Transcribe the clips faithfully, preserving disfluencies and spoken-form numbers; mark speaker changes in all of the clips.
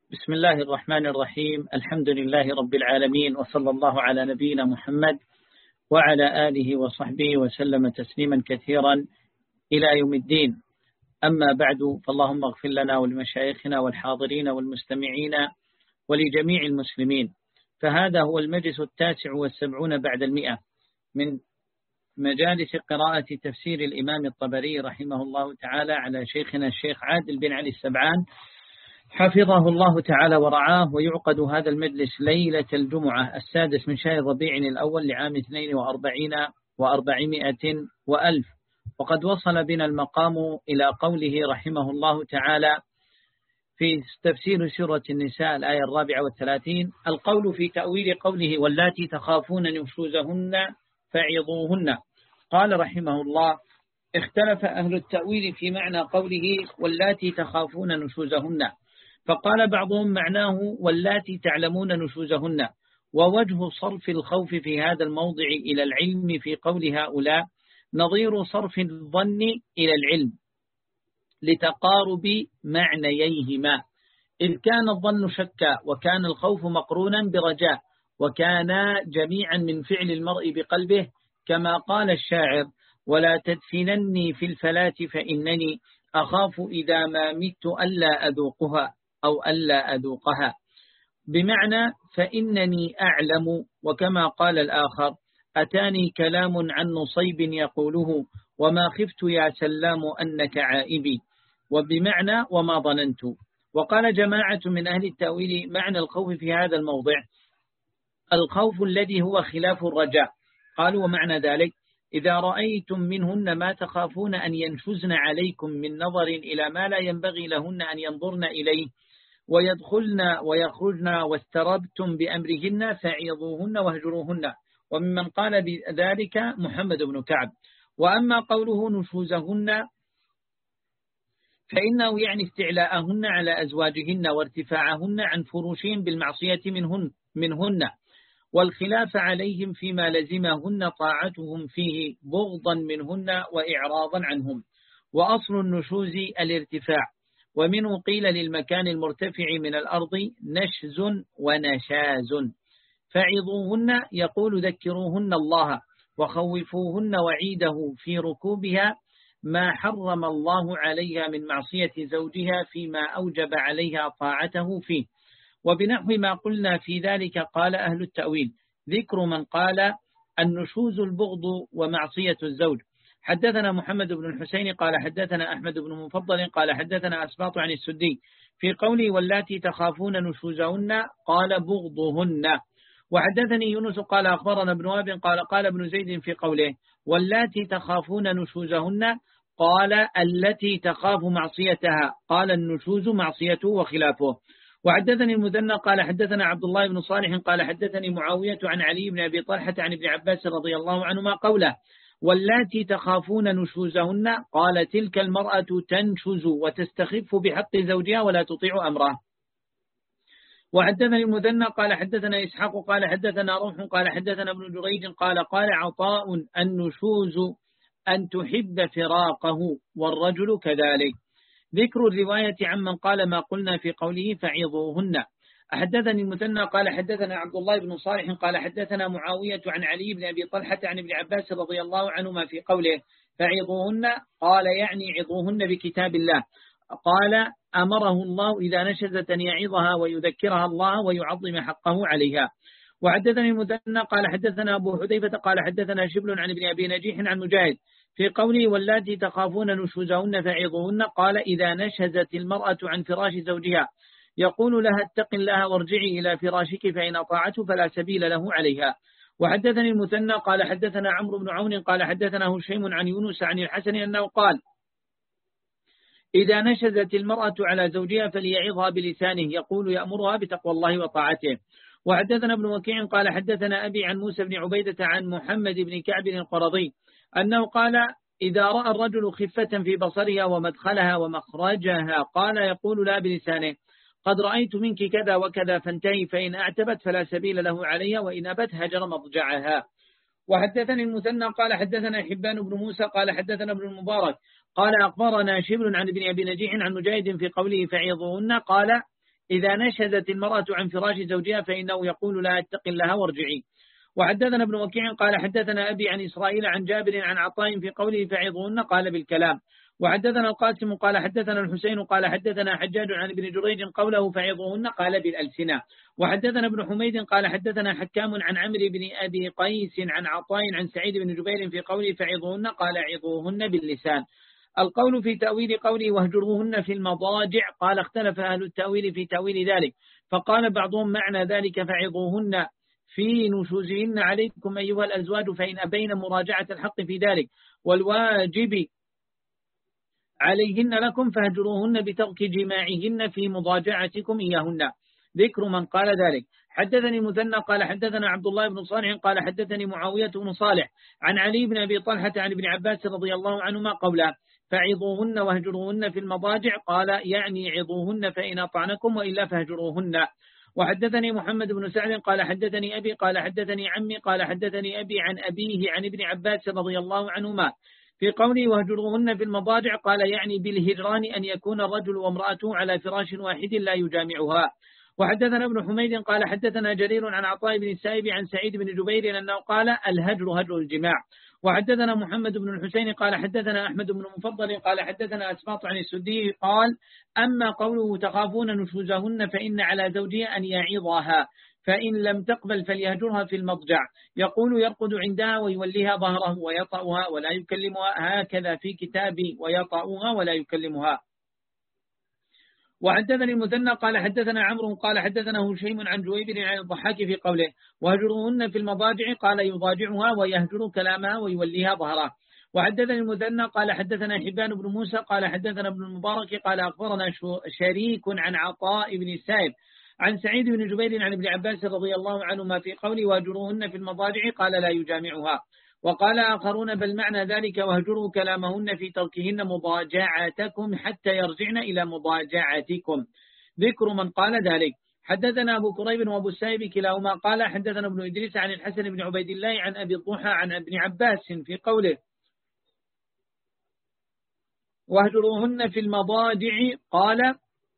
Speaker 1: بسم الله الرحمن الرحيم. الحمد لله رب العالمين، وصلى الله على نبينا محمد وعلى آله وصحبه وسلم تسليما كثيرا إلى يوم الدين. أما بعد، فاللهم اغفر لنا ولمشايخنا والحاضرين والمستمعين ولجميع المسلمين. فهذا هو المجلس التاسع والسبعون بعد المئة من مجالس قراءة تفسير الإمام الطبري رحمه الله تعالى على شيخنا الشيخ عادل بن علي السبعان حفظه الله تعالى ورعاه. ويعقد هذا المجلس ليلة الجمعة السادس من شهر ربيع الأول لعام اثنين وأربعين وأربعمائة وألف. وقد وصل بنا المقام إلى قوله رحمه الله تعالى في تفسير سورة النساء الآية الرابعة والثلاثين: القول في تأويل قوله واللاتي تخافون نشوزهن فعظوهن. قال رحمه الله: اختلف أهل التأويل في معنى قوله واللاتي تخافون نشوزهن، فقال بعضهم معناه واللاتي تعلمون نشوزهن. ووجه صرف الخوف في هذا الموضع إلى العلم في قول هؤلاء نظير صرف الظن إلى العلم لتقارب معنييهما، إذ كان الظن شكا وكان الخوف مقرونا برجاء، وكانا جميعا من فعل المرء بقلبه، كما قال الشاعر: ولا تدفنني في الفلاة فإنني أخاف إذا ما مت ألا أذوقها أو ألا أذوقها، بمعنى فإنني أعلم. وكما قال الآخر: أتاني كلام عن نصيب يقوله وما خفت يا سلام أنك عائبي، وبمعنى وما ظننت. وقال جماعة من أهل التأويل معنى الخوف في هذا الموضع الخوف الذي هو خلاف الرجاء. قالوا: ومعنى ذلك إذا رأيتم منهن ما تخافون أن ينشزن عليكم من نظر إلى ما لا ينبغي لهن أن ينظرن إليه ويدخلن ويخرجن واستربتم بأمرهن فعظوهن واهجروهن. وممن قال بذلك محمد بن كعب. وأما قوله نشوزهن فإنه يعني استعلاءهن على أزواجهن وارتفاعهن عن فروشهم بالمعصية منهن, منهن والخلاف عليهم فيما لزمهن طاعتهم فيه بغضا منهن وإعراضا عنهم. وأصل النشوز الارتفاع، ومنه قيل للمكان المرتفع من الأرض نشز ونشاز. فعظوهن يقول ذكروهن الله وخوفوهن وعيده في ركوبها ما حرم الله عليها من معصية زوجها فيما أوجب عليها طاعته فيه. وبنحو ما قلنا في ذلك قال أهل التأويل ذكر من قال النشوز البغض ومعصية الزوج. حدثنا محمد بن الحسين قال حدثنا أحمد بن مفضل قال حدثنا أسباط عن السدي في قوله واللاتي تخافون نشوزهن قال بغضهن. وحدثني يونس قال أخبرنا ابن وهب قال قال ابن زيد في قوله واللاتي تخافون نشوزهن قال التي تخاف معصيتها قال النشوز معصيته وخلافه. وحدثني المثنى قال حدثنا عبد الله بن صالح قال حدثني معاوية عن علي بن أبي طلحة عن ابن عباس رضي الله عنهما قوله واللاتي تخافون نشوزهن قال تلك المرأة تنشز وتستخف بحق زوجها ولا تطيع أمره. وحدثني المثنى قال حدثنا إسحاق قال حدثنا روح قال حدثنا ابن جريج قال قال عطاء النشوز أن تحب فراقه والرجل كذلك. ذكر الرواية عمن قال ما قلنا في قوله فعظوهن. حدثني المثنى قال حدثنا عبد الله بن صالح قال حدثنا معاوية عن علي بن أبي طلحة عن ابن عباس رضي الله عنهما في قوله فعظوهن قال يعني عظوهن بكتاب الله. قال أمره الله إذا نشزت أن يعظها ويذكرها الله ويعظم حقه عليها. وحدثني المثنى قال حدثنا أبو حذيفة قال حدثنا شبل عن ابن أبي نجيح عن مجاهد في قوله واللاتي تخافون نشوزهن فعظوهن قال إذا نشزت المرأة عن فراش زوجها يقول لها اتق الله وارجعي إلى فراشك فإن أطاعته فلا سبيل له عليها. وحدثني المثنى قال حدثنا عمرو بن عون قال حدثنا هشيم عن يونس عن الحسن أنه قال إذا نشزت المرأة على زوجها فليعظها بلسانه يقول يأمرها بتقوى الله وطاعته. وحدثنا ابن وكيع قال حدثنا أبي عن موسى بن عبيدة عن محمد بن كعب القرظي أنه قال إذا رأى الرجل خفة في بصرها ومدخلها ومخرجها قال يقول لا بلسانه قد رأيت منك كذا وكذا فانتهي فإن أعتبت فلا سبيل له عليها وإن أبت هجر مضجعها. وحدثني المثنى قال حدثنا حبان بن موسى قال حدثنا ابن المبارك قال أخبرنا شبل عن ابن أبي نجيح عن مجاهد في قوله فعظوهن قال إذا نشزت المرأة عن فراش زوجها فإنه يقول لا اتق الله وارجعي. وحدثنا ابن وكيع قال حدثنا أبي عن إسرائيل عن جابر عن عطاء في قوله فعظوهن قال بالكلام. وحدثنا القاسم قال حدثنا الحسين قال حدثنا حجاج عن ابن جريج قوله فعظوهن قال بالألسنة. وحدثنا ابن حميد قال حدثنا حكام عن عمرو بن أبي قيس عن عطاء عن سعيد بن جبير في قوله فعظوهن قال عظوهن باللسان. القول في تأويل قوله واهجروهن في المضاجع قال اختلف أهل التأويل في تأويل ذلك، فقال بعضهم معنى ذلك فعظوهن في نشوزهن عليكم أيها الأزواج فإن أبين مراجعة الحق في ذلك، والواجب عليهن لكم فاهجروهن بترك جماعهن في مضاجعتكم إياهن. ذكر من قال ذلك. حدثني مثنى قال حدثنا عبد الله بن صالح قال حدثني معاوية بن صالح عن علي بن أبي طلحة عن ابن عباس رضي الله عنهما قولا فعظوهن واهجروهن في المضاجع قال يعني عظوهن فإن أطعنكم وإلا فاهجروهن. وحدثني محمد بن سعد قال حدثني أبي قال حدثني عمي قال حدثني أبي عن أبيه عن ابن عباس رضي الله عنهما في قوله واهجروهن في المضاجع قال يعني بالهجران أن يكون الرجل وامرأته على فراش واحد لا يجامعها. وحدثنا ابن حميد قال حدثنا جرير عن عطاء بن السائب عن سعيد بن جبير أنه قال الهجر هجر الجماع. وحدثنا محمد بن الحسين قال حدثنا أحمد بن المفضل قال حدثنا أسباط عن السدي قال أما قوله تخافون نشوزهن فإن على زوجها أن يعظها فإن لم تقبل فليهجرها في المضجع، يقول يرقد عندها ويوليها ظهره ويطأها ولا يكلمها هكذا في كتابي ويطأها ولا يكلمها. وحدثني المثنى قال حدثنا عمرو قال حدثنا هشيم عن جويبر عن الضحاك في قوله وهجروهن في المضاجع قال يضاجعها ويهجر كلامها ويوليها ظهره. وحدثني المثنى قال حدثنا حبان بن موسى قال حدثنا ابن المبارك قال أخبرنا شريك عن عطاء بن السائب عن سعيد بن جبير عن ابن عباس رضي الله عنهما في قوله وهجروهن في المضاجع قال لا يجامعها. وقال آخرون بل معنى ذلك واهجروا كلامهن في تركهن مضاجعتكم حتى يرجعن إلى مضاجعتكم. ذكر من قال ذلك. حدثنا أبو كريب وأبو السائب كلاهما قال حدثنا ابن إدريس عن الحسن بن عبيد الله عن أبي الضحى عن ابن عباس في قوله واهجروهن في المضاجع قال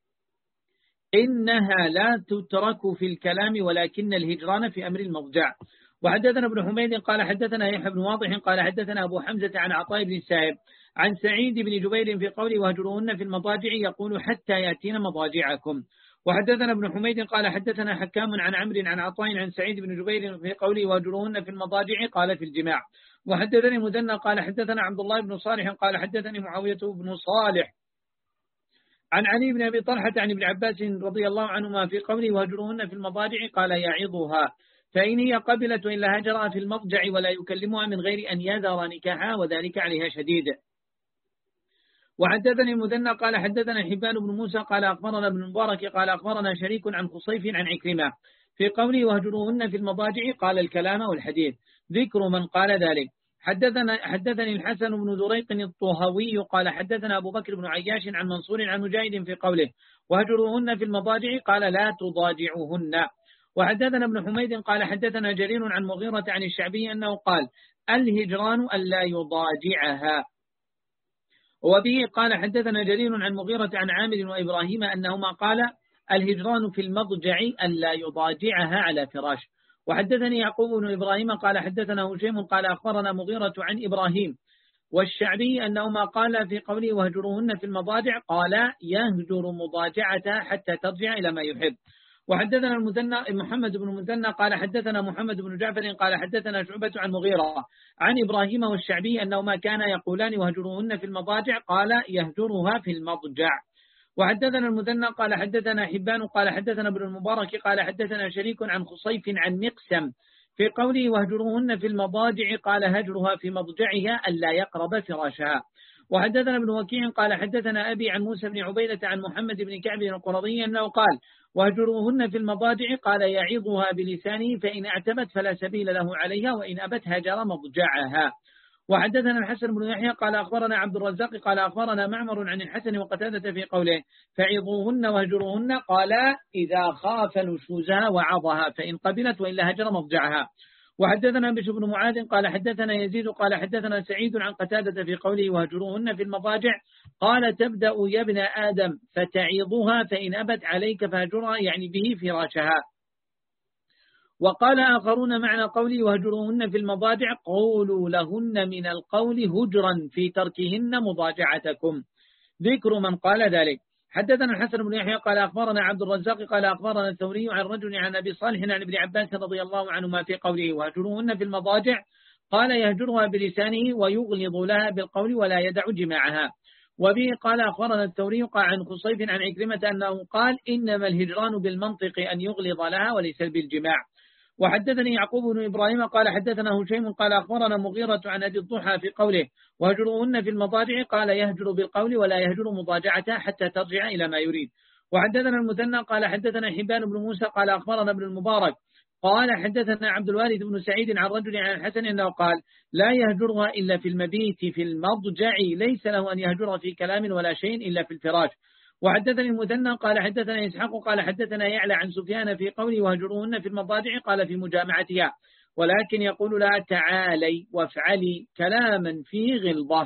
Speaker 1: إنها لا تترك في الكلام ولكن الهجران في أمر المضجع. وحدثنا ابن حميد قال حدثنا يحيى بن واضح قال حدثنا أبو حمزة عن عطاء بن السائب عن سعيد بن جبير في قوله وهجروهن في المضاجع يقول حتى يأتين مضاجعكم. وحدثنا ابن حميد قال حدثنا حكام عن عمرو عن عطاء عن سعيد بن جبير في قوله وهجروهن في المضاجع قال في الجماع. وحدثني مثنى قال حدثنا عبد الله بن صالح قال حدثني معاوية بن صالح عن علي بن أبي طلحة عن ابن عباس رضي الله عنهما في قوله وهجروهن في المضاجع قال يعظها فإن هي قبلت إلا هجرها في المضجع ولا يكلمها من غير أن يذر نكاحها وذلك عليها شديد. وحدثني المثنى قال حدثنا حبان بن موسى قال أخبرنا ابن المبارك قال أخبرنا شريك عن خصيف عن عكرمة في قوله وهجروهن في المضاجع قال الكلام والحديث. ذكر من قال ذلك. حدثنا حدثني الحسن بن ذريق الطهوي قال حدثنا أبو بكر بن عياش عن منصور عن مجاهد في قوله وهجروهن في المضاجع قال لا تضاجعهن. وحدثنا ابن حميد قال حدثنا جرير عن مغيرة عن الشعبي أنه قال الهجران ألا يضاجعها. وبه قال حدثنا جرير عن مغيرة عن عامر وإبراهيم أنهما قال الهجران في المضجع ألا يضاجعها على فراش. وحدثني يعقوب بن إبراهيم قال حدثنا هشيم قال أخبرنا مغيرة عن إبراهيم والشعبي أنهما قال في قوله وهجروهن في المضاجع قال يهجر مضاجعتها حتى ترجع إلى ما يحب. وحدثنا المثنى محمد بن المثنى قال حدثنا محمد بن جعفر قال حدثنا شعبة عن مغيرة عن إبراهيم والشعبي أنهما كانا يقولان وهجروهن في المضاجع قال يهجرها في المضجع. وحدثنا المثنى قال حدثنا حبان قال حدثنا ابن المبارك قال حدثنا شريك عن خصيف عن مقسم في قوله وهجروهن في المضاجع قال هجرها في مضجعها ألا يقرب فراشها. وحدثنا ابن وكيع قال حدثنا أبي عن موسى بن عبيدة عن محمد بن كعب القرظي أنه قال وهجروهن في المضاجع قال يعظها بلسانه فإن اعتبت فلا سبيل له عليها وإن أبت هجر مضجعها. وحدثنا الحسن بن يحيى قال أخبرنا عبد الرزاق قال أخبرنا معمر عن الحسن وقتادة في قوله فعظوهن وهجروهن قال إذا خاف نشوزها وعظها فإن قبلت وإلا هجر مضجعها. وحدثنا بشر بن معاذ قال حدثنا يزيد قال حدثنا سعيد عن قتادة في قوله وهجروهن في المضاجع قال تبدأ يا ابن آدم فتعيضها فإن أبت عليك فهجرها، يعني به فراشها. وقال آخرون معنى قولي وهجروهن في المضاجع قولوا لهن من القول هجرا في تركهن مضاجعتكم، ذكر من قال ذلك. حدثنا الحسن بن يحيى قال أخبرنا عبد الرزاق قال أخبرنا الثوري عن رجل عن أبي صالح عن ابن عباس رضي الله عنهما في قوله وهجروهن في المضاجع، قال يهجرها بلسانه ويغلظ لها بالقول ولا يدع جماعها. وبه قال أخبرنا الثوري قال عن خصيف عن عكرمة أنه قال إنما الهجران بالمنطق أن يغلظ لها وليس بالجماع. وحدثني يعقوب بن إبراهيم قال حدثنا هشيم قال أخبرنا مغيرة عن أبي الضحى في قوله وهجروهن في المضاجع، قال يهجر بالقول ولا يهجر مضاجعتها حتى ترجع إلى ما يريد. وحدثنا المثنى قال حدثنا حبان بن موسى قال أخبرنا ابن المبارك قال حدثنا عبد الوارث بن سعيد عن رجل عن الحسن أنه قال لا يهجرها إلا في المبيت في المضجع، ليس له أن يهجر في كلام ولا شيء إلا في الفراش. وحدثني المثنى قال حدثنا إسحاق قال حدثنا يعلى عن سفيان في قوله وهجروهن في المضاجع، قال في مجامعتها، ولكن يقول لها تعالي وافعلي كلاما فيه غلظة،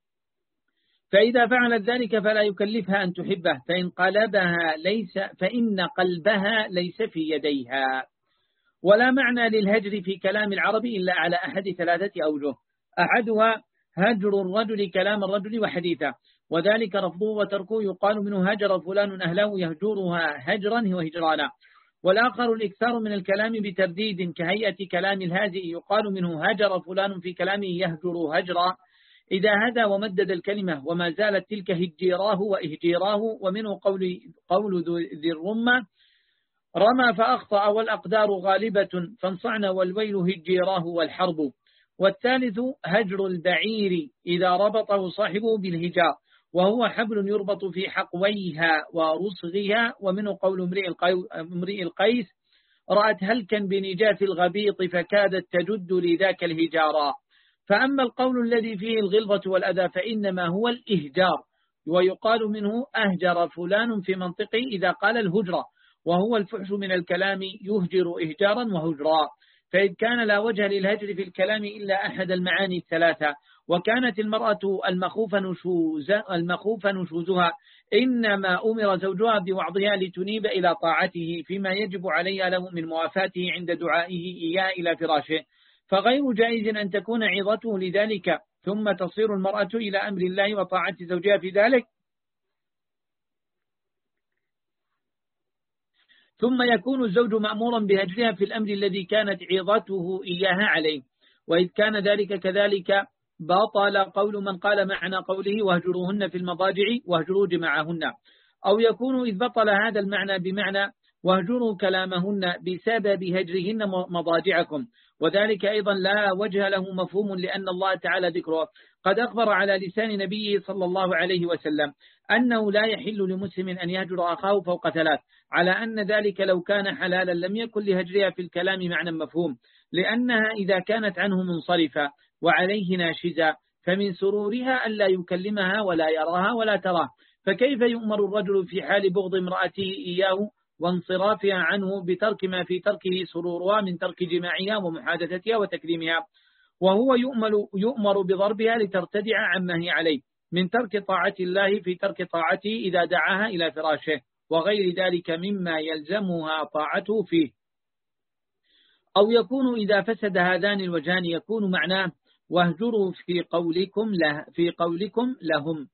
Speaker 1: فإذا فعلت ذلك فلا يكلفها أن تحبه، فإن قلبها ليس فإن قلبها ليس في يديها. ولا معنى للهجر في كلام العرب إلا على أحد ثلاثة أوجه، أحدها هجر الرجل كلام الرجل وحديثه، وذلك رفضه وتركه يقال منه هجر فلان أهله يهجرها هجرا وهجرانا. والآخر الإكثار من الكلام بترديد كهيئة كلام الهازئ يقال منه هجر فلان في كلامه يهجر هجرا، إذا هدى ومدد الكلمة وما زالت تلك هجيراه وإهجيراه. ومنه قول, قول ذي الرمة رمى فأخطأ والأقدار غالبة فانصعنا والويل هجيراه والحرب. والثالث هجر البعير إذا ربطه صاحبه بالهجار، وهو حبل يربط في حقويها ورصغها. ومنه قول امرئ القيس رأت هلكا بنجاف الغبيط فكادت تجد لذاك الهجارا. فأما القول الذي فيه الغلظة والأذى فإنما هو الإهجار، ويقال منه أهجر فلان في منطقه إذا قال الهجرة، وهو الفحش من الكلام يهجر إهجارا وهجرا. فإذ كان لا وجه للهجر في الكلام إلا أحد المعاني الثلاثة، وكانت المرأة المخوف نشوز المخوف نشوزها إنما أمر زوجها بوعظها لتنيب إلى طاعته فيما يجب عليها له من موافاته عند دعائه إياه إلى فراشه، فغير جائز أن تكون عظته لذلك ثم تصير المرأة إلى أمر الله وطاعة زوجها في ذلك، ثم يكون الزوج مأمورا بهجرها في الأمر الذي كانت عظته إياها عليه. وإذ كان ذلك كذلك بطل قول من قال معنى قوله وهجروهن في المضاجع واهجروا جماعهن، أو يكون إذ بطل هذا المعنى بمعنى واهجروا كلامهن بسبب هجرهن مضاجعكم، وذلك أيضا لا وجه له مفهوم، لأن الله تعالى ذكره قد أخبر على لسان نبيه صلى الله عليه وسلم أنه لا يحل لمسلم أن يهجر أخاه فوق ثلاث، على أن ذلك لو كان حلالا لم يكن لهجرها في الكلام معنى مفهوم، لأنها إذا كانت عنه منصرفة وعليه ناشزة فمن سرورها ألا يكلمها ولا يراها ولا تراه، فكيف يؤمر الرجل في حال بغض امرأته إياه وانصرافها عنه بترك ما في تركه سرورها من ترك جماعها ومحادثتها وتكريمها، وهو يؤمر, يؤمر بضربها لترتدع عما هي عليه من ترك طاعة الله في ترك طاعته إذا دعاها إلى فراشه، وغير ذلك مما يلزمها طاعته فيه. أو يكون إذا فسد هذان الوجهان يكون معناه واهجروا في قولكم له في قولكم لهم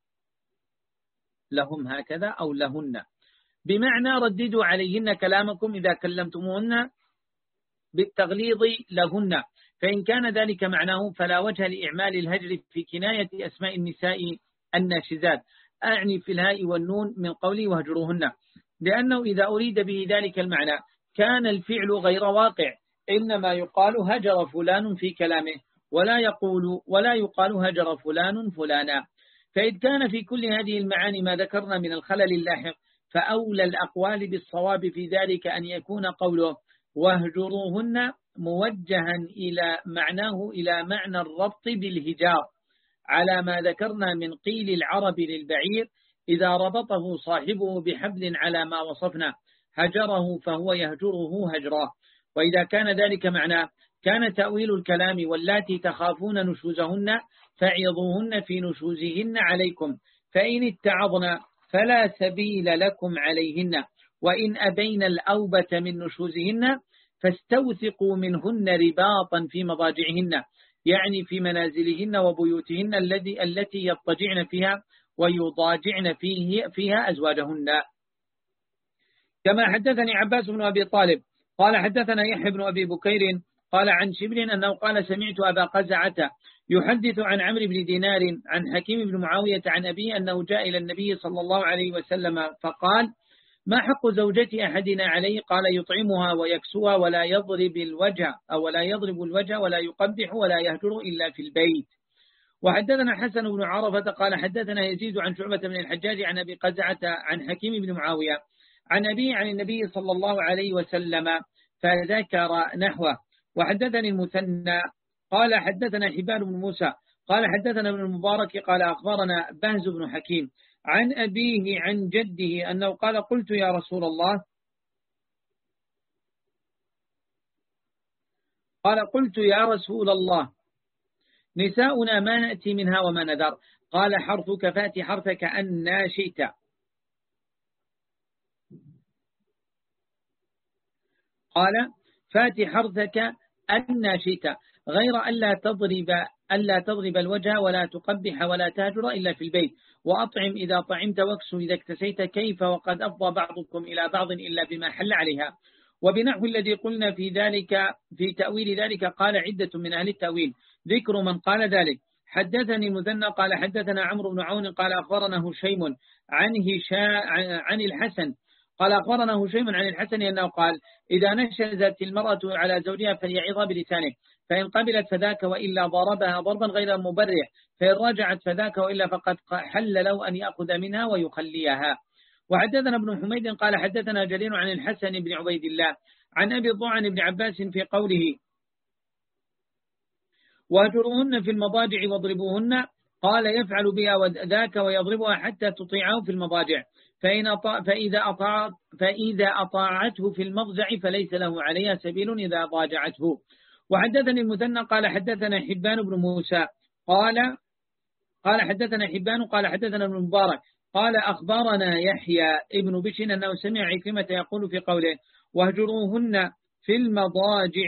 Speaker 1: لهم هكذا أو لهن، بمعنى رددوا عليهن كلامكم إذا كلمتموهن بالتغليظ لهن، فإن كان ذلك معناه فلا وجه لإعمال الهجر في كناية أسماء النساء الناشزات، أعني في الهاء والنون من قولي وهجروهن، لأنه إذا أريد به ذلك المعنى كان الفعل غير واقع، إنما يقال هجر فلان في كلامه ولا يقول ولا يقال هجر فلان فلانا. فإذ كان في كل هذه المعاني ما ذكرنا من الخلل اللاحق، فأولى الأقوال بالصواب في ذلك أن يكون قوله واهجروهن موجها إلى معناه إلى معنى الربط بالهجار، على ما ذكرنا من قيل العرب للبعير إذا ربطه صاحبه بحبل على ما وصفنا هجره فهو يهجره هجرا. وإذا كان ذلك معناه كان تأويل الكلام واللاتي تخافون نشوزهن فعظوهن في نشوزهن عليكم، فإن اتعظن فلا سبيل لكم عليهن، وإن أبين الأوبة من نشوزهن فاستوثقوا منهن رباطا في مضاجعهن، يعني في منازلهن وبيوتهن الذي التي يضطجعن فيها ويضاجعن فيه فيها أزواجهن. كما حدثني عباس بن أبي طالب قال حدثنا يحيى بن أبي بكير قال عن شبل أنه قال سمعت أبا قزعة يحدث عن عمرو بن دينار عن حكيم بن معاوية عن أبيه أنه جاء إلى النبي صلى الله عليه وسلم فقال: ما حق زوجة أحدنا عليه؟ قال: يطعمها ويكسوها ولا يضرب الوجه أو ولا يضرب الوجه ولا يقبح ولا يهجر إلا في البيت. وحدثنا حسن بن عرفة قال حدثنا يزيد عن شعبة بن الحجاج عن أبي قزعة عن حكيم بن معاوية عن أبيه عن النبي صلى الله عليه وسلم فذكر نحوه. وحدثني المثنى قال حدثنا حبان بن موسى قال حدثنا ابن المبارك قال أخبرنا بهز بن حكيم عن أبيه عن جده أنه قال: قلت يا رسول الله قال قلت يا رسول الله نساؤنا ما نأتي منها وما نذر؟ قال: حرثك فات حرثك أن شئت. قال: فات حرثك أن شئت غير ألا تضرب ألا تضرب الوجه ولا تقبح ولا تهجر إلا في البيت، وأطعم إذا طعمت واكسو إذا اكتسيت، كيف وقد أفضى بعضكم إلى بعض إلا بما حل عليها. وبنحو الذي قلنا في ذلك في تأويل ذلك قال عدة من أهل التأويل ذكر من قال ذلك. حدثني المثنى قال حدثنا عمرو بن عون قال أخبرنا هشيم عن هشام عن الحسن قال أخبرنا هشيم عن الحسن أنه قال: إذا نشزت المرأة على زوجها فليعظها بلسانه، فإن قبلت فذاك وإلا ضربها ضربا غير مبرح، فإن رجعت فذاك وإلا فقد حل له أن يأخذ منها ويخليها. وحدثنا ابن حميد قال حدثنا جرير عن الحسن بن عبيد الله عن أبي الضعن بن عباس في قوله: واهجروهن في المضاجع واضربوهن، قال: يفعل بها ذاك ويضربها حتى تطيعه في المضاجع، فإن أطاع فإذا, أطاع فإذا أطاعته في المضجع فليس له عليها سبيل إذا ضاجعته. وحدثني المثنى قال حدثنا حبان بن موسى قال قال حدثنا حبان قال حدثنا ابن مبارك قال أخبرنا يحيى ابن بشر أنه سمع عكرمة يقول في قوله: واهجروهن في المضاجع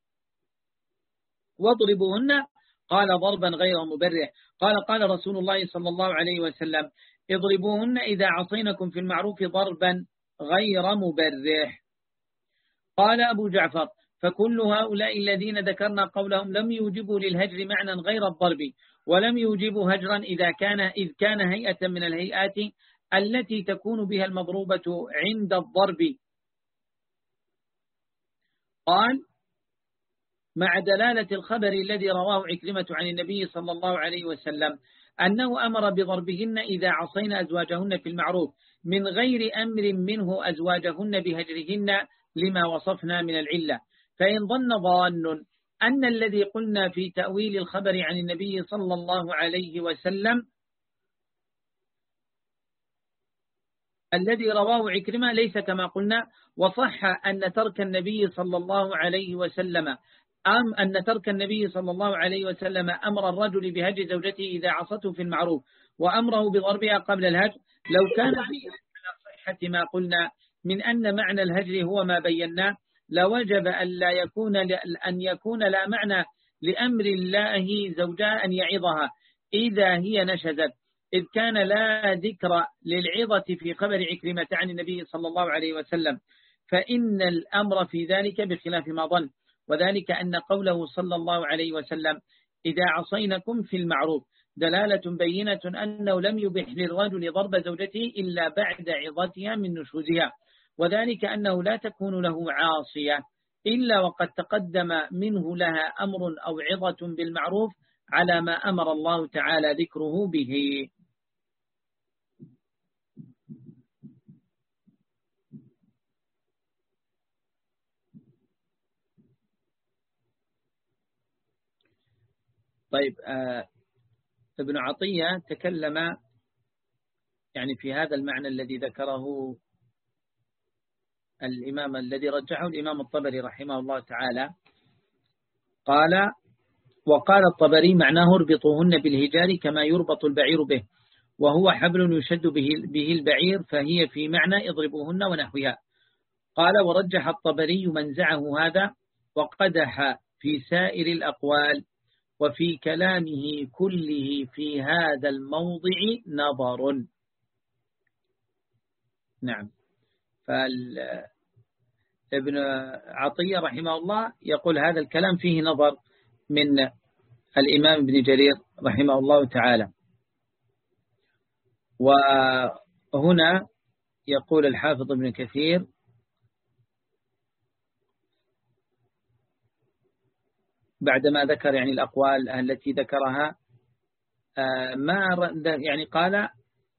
Speaker 1: واضربوهن، قال: ضربا غير مبرح. قال: قال رسول الله صلى الله عليه وسلم: اضربوهن إذا عصينكم في المعروف ضربا غير مبرح. قال أبو جعفر: فكل هؤلاء الذين ذكرنا قولهم لم يوجبوا للهجر معنى غير الضرب، ولم يوجبوا هجرا إذا كان إذ كان هيئة من الهيئات التي تكون بها المضروبة عند الضرب. قال: مع دلالة الخبر الذي رواه عكرمة عن النبي صلى الله عليه وسلم أنه أمر بضربهن إذا عصين أزواجهن في المعروف من غير أمر منه أزواجهن بهجرهن لما وصفنا من العلة. فإن ظن ظان أن الذي قلنا في تأويل الخبر عن النبي صلى الله عليه وسلم الذي رواه عكرمة ليس كما قلنا، وصح أن ترك النبي صلى الله عليه وسلم أم أن ترك النبي صلى الله عليه وسلم أمر الرجل بهجر زوجته إذا عصته في المعروف وأمره بضربها قبل الهجر لو كان في صحة ما قلنا من أن معنى الهجر هو ما بيناه، لوجب أن لا يكون أن يكون لا معنى لأمر الله زوجها أن يعظها إذا هي نشزت، إذ كان لا ذكر للعظة في خبر عكرمة عن النبي صلى الله عليه وسلم، فإن الأمر في ذلك بخلاف ما ظن، وذلك أن قوله صلى الله عليه وسلم إذا عصينكم في المعروف دلالة بينة أنه لم يبح للرجل ضرب زوجته إلا بعد عظتها من نشوزها، وذلك أنه لا تكون له عاصية إلا وقد تقدم منه لها أمر أو عظة بالمعروف على ما أمر الله تعالى ذكره به. طيب، آه ابن عطية تكلم يعني في هذا المعنى الذي ذكره الإمام الذي رجحه الإمام الطبري رحمه الله تعالى. قال: وقال الطبري معناه اربطوهن بالهجار كما يربط البعير به، وهو حبل يشد به, به البعير، فهي في معنى اضربوهن ونحوها. قال ورجح الطبري منزعه هذا وقدح في سائر الأقوال، وفي كلامه كله في هذا الموضع نظر. نعم. فابن عطية رحمه الله يقول هذا الكلام فيه نظر من الإمام ابن جرير رحمه الله تعالى. وهنا يقول الحافظ ابن كثير بعدما ذكر يعني الأقوال التي ذكرها ما يعني قال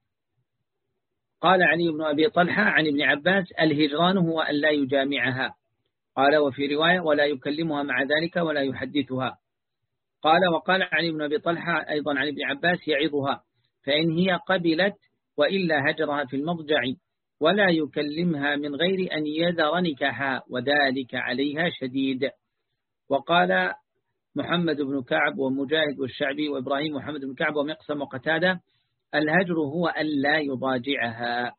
Speaker 1: قال علي بن أبي طلحة عن ابن عباس الهجران هو أن لا يجامعها. قال وفي رواية ولا يكلمها مع ذلك ولا يحدثها. قال وقال علي بن أبي طلحة أيضا عن ابن عباس يعظها، فإن هي قبلت وإلا هجرها في المضجع ولا يكلمها من غير أن يذر نكاحها وذلك عليها شديد. وقال محمد بن كعب ومجاهد والشعبي وإبراهيم محمد بن كعب ومقسم وقتادة الهجر هو أن لا يضاجعها.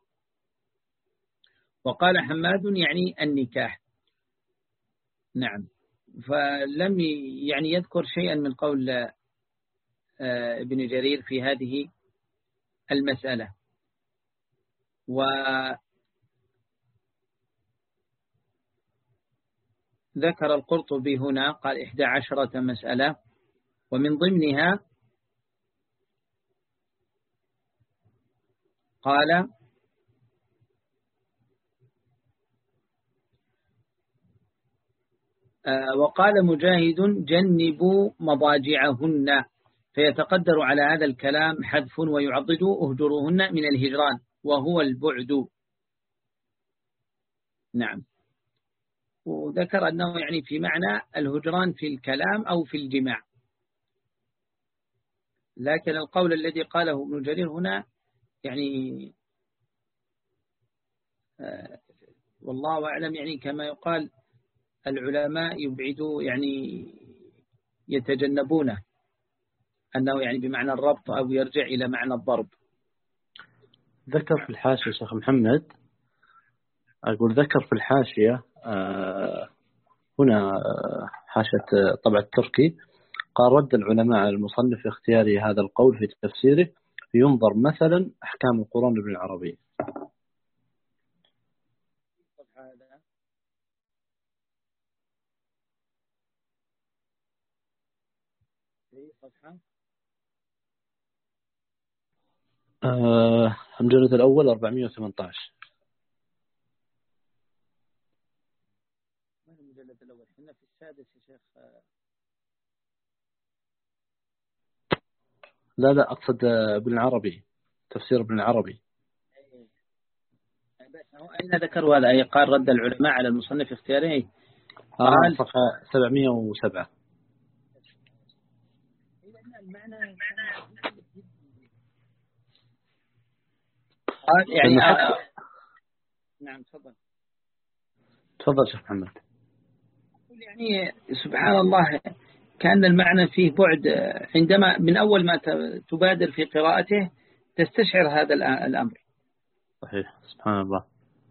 Speaker 1: وقال حماد يعني النكاح. نعم. فلم يعني يذكر شيئا من قول ابن جرير في هذه المسألة. وذكر القرطبي هنا قال إحدى عشرة مسألة، ومن ضمنها قال وقال مجاهد جنبوا مضاجعهن، فيتقدر على هذا الكلام حذف ويعضد اهجروهن من الهجران وهو البعد. نعم. وذكر أنه يعني في معنى الهجران في الكلام أو في الجماع، لكن القول الذي قاله ابن جرير هنا يعني والله أعلم يعني كما يقال العلماء يبعدوا يعني يتجنبونه، أنه يعني بمعنى الربط أو يرجع إلى معنى الضرب.
Speaker 2: ذكر في الحاشية شيخ محمد، أقول ذكر في الحاشية آه هنا حاشية طبع التركي، قال رد العلماء على المصنف في اختياره هذا القول في تفسيره ينظر مثلا أحكام القرآن ابن العربي. آه المجلد الأول أربعمائة وثمانية عشر.
Speaker 1: ما هو المجلد الأول؟ احنا في السادس يا شيخ.
Speaker 2: لا لا أقصد ابن العربي، تفسير ابن العربي.
Speaker 1: أين ذكروا هذا؟ أي قال رد العلماء على المصنف في اختياره.
Speaker 2: قال صفحة سبعمائة وسبعة.
Speaker 1: قال يعني آه نعم تفضل.
Speaker 2: تفضل شيخ محمد.
Speaker 1: يعني سبحان الله كأن المعنى فيه بعد، عندما من أول ما تبادر في قراءته تستشعر هذا الأمر.
Speaker 2: صحيح سبحان الله.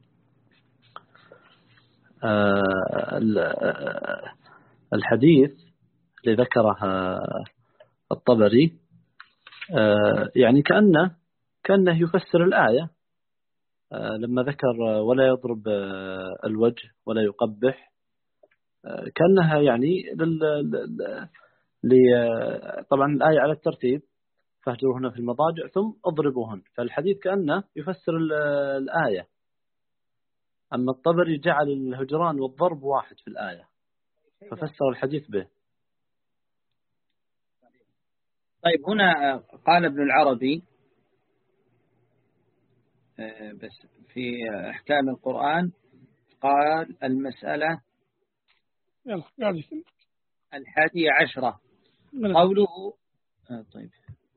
Speaker 2: آه الحديث اللي ذكره الطبري آه يعني كأنه كأنه يفسر الآية آه لما ذكر ولا يضرب آه الوجه ولا يقبح، آه كأنها يعني لل... لل... طبعا الآية على الترتيب فاهجروهن في المضاجع ثم اضربوهن، فالحديث كأنه يفسر الآية. أما الطبري جعل الهجران والضرب واحد في الآية ففسر الحديث به.
Speaker 1: طيب هنا قال ابن العربي بس في أحكام القرآن قال المسألة الحادية عشرة قوله طيب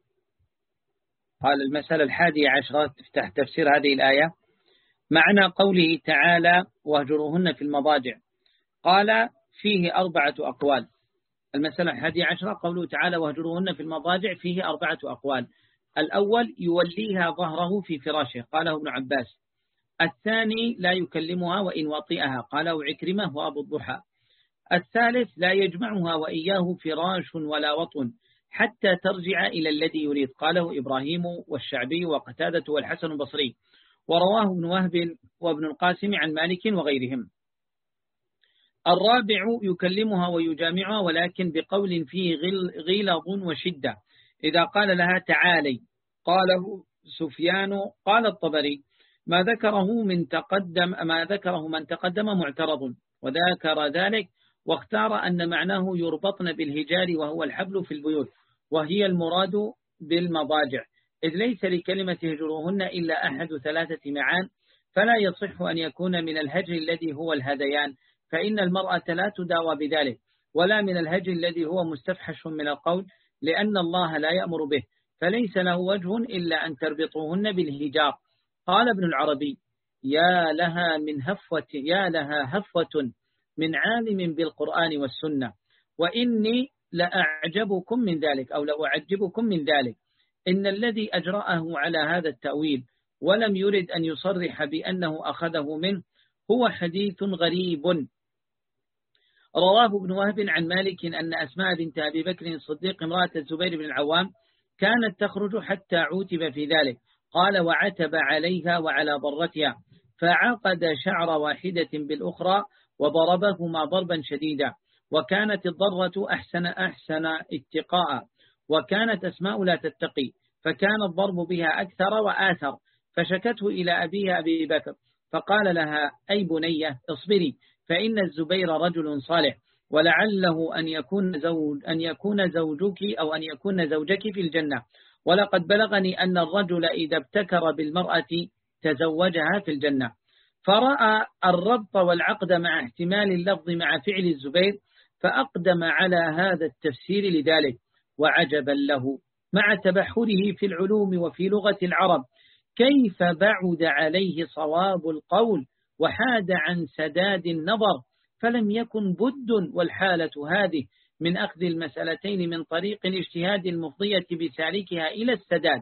Speaker 1: قال المسألة الحادية عشرة تفتح تفسير هذه الآية معنى قوله تعالى واهجروهن في المضاجع. قال فيه أربعة أقوال. المسألة الحادية عشرة قوله تعالى واهجروهن في المضاجع فيه أربعة أقوال، الأول يوليها ظهره في فراشه قاله ابن عباس. الثاني لا يكلمها وإن وطئها قاله عكرمة وأبو الضحى. الثالث لا يجمعها وإياه فراش ولا وطن حتى ترجع إلى الذي يريد قاله إبراهيم والشعبي وقتادة والحسن البصري، ورواه ابن وهب وابن القاسم عن مالك وغيرهم. الرابع يكلمها ويجامعها ولكن بقول فيه غلظ وشدة، إذا قال لها تعالي. قاله سفيان قال الطبري ما ذكره من تقدم ما ذكره من تقدم معترض، وذكر ذلك واختار أن معناه يربطن بالهجار وهو الحبل في البيوت، وهي المراد بالمضاجع، إذ ليس لكلمة هجروهن إلا أحد ثلاثة معان، فلا يصح أن يكون من الهجر الذي هو الهذيان، فإن المرأة لا تداوى بذلك، ولا من الهجر الذي هو مستفحش من القول، لأن الله لا يأمر به، فليس له وجه إلا أن تربطوهن بالهجار. قال ابن العربي يا لها من هفوة يا لها هفوة من عالم بالقرآن والسنة، وإني لأعجبكم من ذلك أو لأعجبكم من ذلك، إن الذي أجرأه على هذا التأويل ولم يرد أن يصرح بأنه أخذه منه هو حديث غريب. رواه ابن وهب عن مالك أن أسماء بنت أبي بكر الصديق امرأة الزبير بن العوام كانت تخرج حتى عوتب في ذلك، قال وعتب عليها وعلى ضرتها فعقد شعر واحدة بالأخرى وضربهما ضربا شديدا، وكانت الضرة أحسن أحسن اتقاء، وكانت أسماء لا تتقي، فكان الضرب بها أكثر وآثر، فشكته إلى أبيها أبي بكر فقال لها أي بنية اصبري، فإن الزبير رجل صالح، ولعله أن يكون زوج أن يكون زوجك أو أن يكون زوجك في الجنة، ولقد بلغني أن الرجل إذا ابتكر بالمرأة تزوجها في الجنة. فرأى الربط والعقد مع احتمال اللفظ مع فعل الزبير، فأقدم على هذا التفسير لذلك، وعجبا له مع تبحره في العلوم وفي لغة العرب كيف بعد عليه صواب القول وحاد عن سداد النظر، فلم يكن بد والحالة هذه من أخذ المسألتين من طريق الاجتهاد المفضية بسالكها إلى السداد.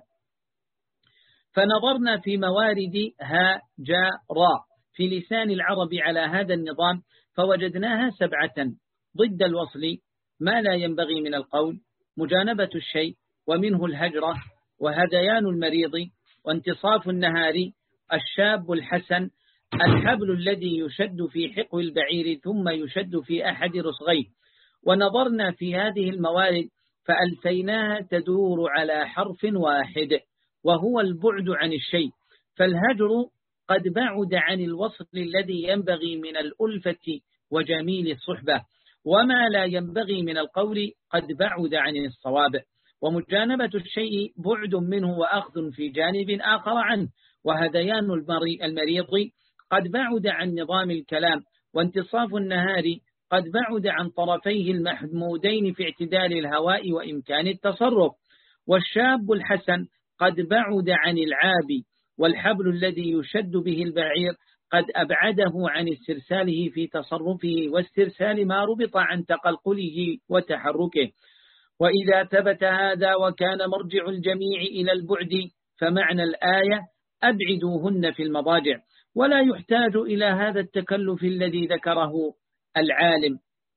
Speaker 1: فنظرنا في موارد ها جاء را في لسان العرب على هذا النظام فوجدناها سبعة: ضد الوصل ما لا ينبغي من القول، مجانبة الشيء ومنه الهجرة، وهذيان المريض، وانتصاف النهار، الشاب الحسن، الحبل الذي يشد في حقو البعير ثم يشد في أحد رسغيه. ونظرنا في هذه الموارد فألفيناها تدور على حرف واحد وهو البعد عن الشيء، فالهجر قد بعد عن الوصل الذي ينبغي من الألفة وجميل الصحبة، وما لا ينبغي من القول قد بعد عن الصواب، ومجانبة الشيء بعد منه وأخذ في جانب آخر عنه، وهذيان المريض قد بعد عن نظام الكلام، وانتصاف النهار قد بعد عن طرفيه المحمودين في اعتدال الهواء وإمكان التصرف، والشاب الحسن قد بعد عن العاب، والحبل الذي يشد به البعير قد أبعده عن استرساله في تصرفه واسترسال ما ربط عن تقلقله وتحركه. وإذا ثبت هذا وكان مرجع الجميع إلى البعد فمعنى الآية أبعدوهن في المضاجع، ولا يحتاج إلى هذا التكلف الذي ذكره العالم،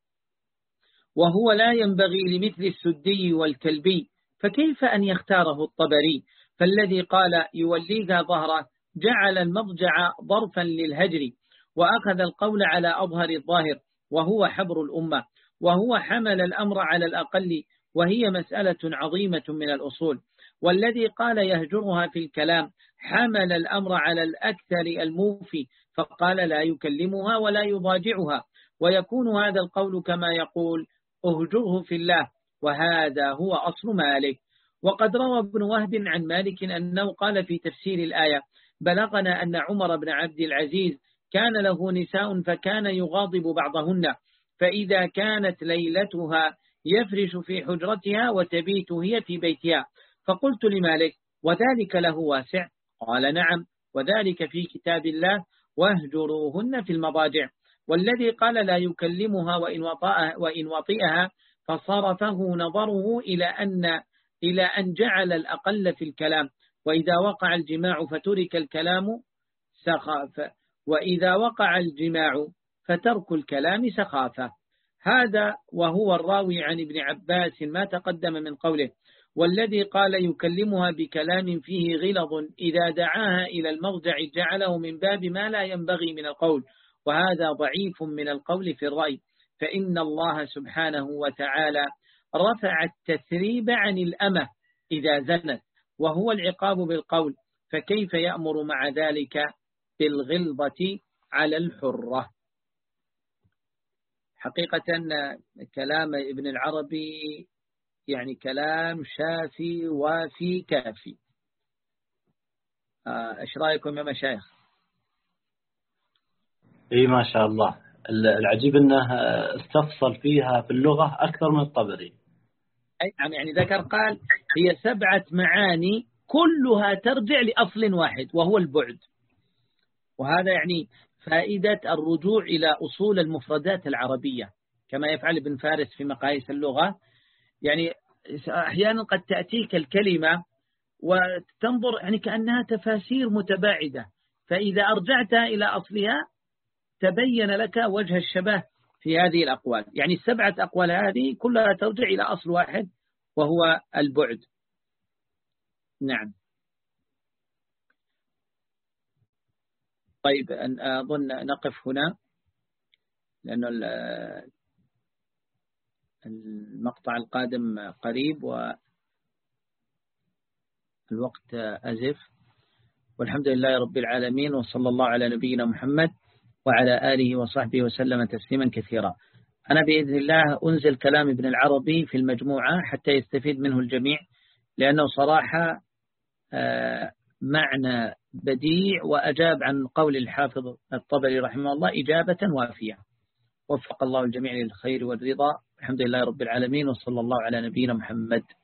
Speaker 1: وهو لا ينبغي لمثل السدي والكلبي، فكيف أن يختاره الطبري؟ فالذي قال يوليها ظهره جعل المضجع ظرفا للهجر، وأخذ القول على أظهر الظاهر وهو حبر الأمة، وهو حمل الأمر على الأقل، وهي مسألة عظيمة من الأصول. والذي قال يهجرها في الكلام حمل الأمر على الأكثر الموفي، فقال لا يكلمها ولا يضاجعها، ويكون هذا القول كما يقول أهجره في الله، وهذا هو أصل مالك. وقد روى ابن وهب عن مالك أنه قال في تفسير الآية بلغنا أن عمر بن عبد العزيز كان له نساء فكان يغاضب بعضهن، فإذا كانت ليلتها يفرش في حجرتها وتبيت هي في بيتها، فقلت لمالك وذلك له واسع؟ قال نعم، وذلك في كتاب الله واهجروهن في المضاجع. والذي قال لا يكلمها وإن وطئها, وإن وطئها فصرفه نظره إلى أن إلى أن جعل الأقل في الكلام، وإذا وقع الجماع فترك الكلام سخافة، وإذا وقع الجماع فترك الكلام سخافة. هذا وهو الراوي عن ابن عباس ما تقدم من قوله: والذي قال يكلمها بكلام فيه غلظ إذا دعاها إلى المضجع جعله من باب ما لا ينبغي من القول، وهذا ضعيف من القول في الرأي، فإن الله سبحانه وتعالى رفع التثريب عن الأمة إذا زنت، وهو العقاب بالقول، فكيف يأمر مع ذلك بالغلظة على الحرة؟ حقيقة كلام ابن العربي يعني كلام شافي وافي كافي. ايش رايكم يا مشايخ؟
Speaker 2: اي ما شاء الله. العجيب انه استفصل فيها في اللغة اكثر من الطبري.
Speaker 1: يعني ذكر قال هي سبعة معاني كلها ترجع لأصل واحد وهو البعد، وهذا يعني فائدة الرجوع إلى أصول المفردات العربية كما يفعل ابن فارس في مقاييس اللغة. يعني أحيانا قد تأتيك الكلمة وتنظر يعني كأنها تفاسير متباعدة، فإذا أرجعتها إلى أصلها تبين لك وجه الشبه في هذه الأقوال. يعني السبعة أقوال هذه كلها ترجع إلى أصل واحد وهو البعد. نعم. طيب أظن نقف هنا لأنه المقطع القادم قريب والوقت أزف، والحمد لله رب العالمين، وصلى الله على نبينا محمد وعلى آله وصحبه وسلم تسليما كثيرا. أنا بإذن الله أنزل كلام ابن العربي في المجموعة حتى يستفيد منه الجميع، لأنه صراحة معنى بديع، وأجاب عن قول الحافظ الطبري رحمه الله إجابة وافية. وفق الله الجميع للخير والرضا. الحمد لله رب العالمين، وصلى الله على نبينا محمد.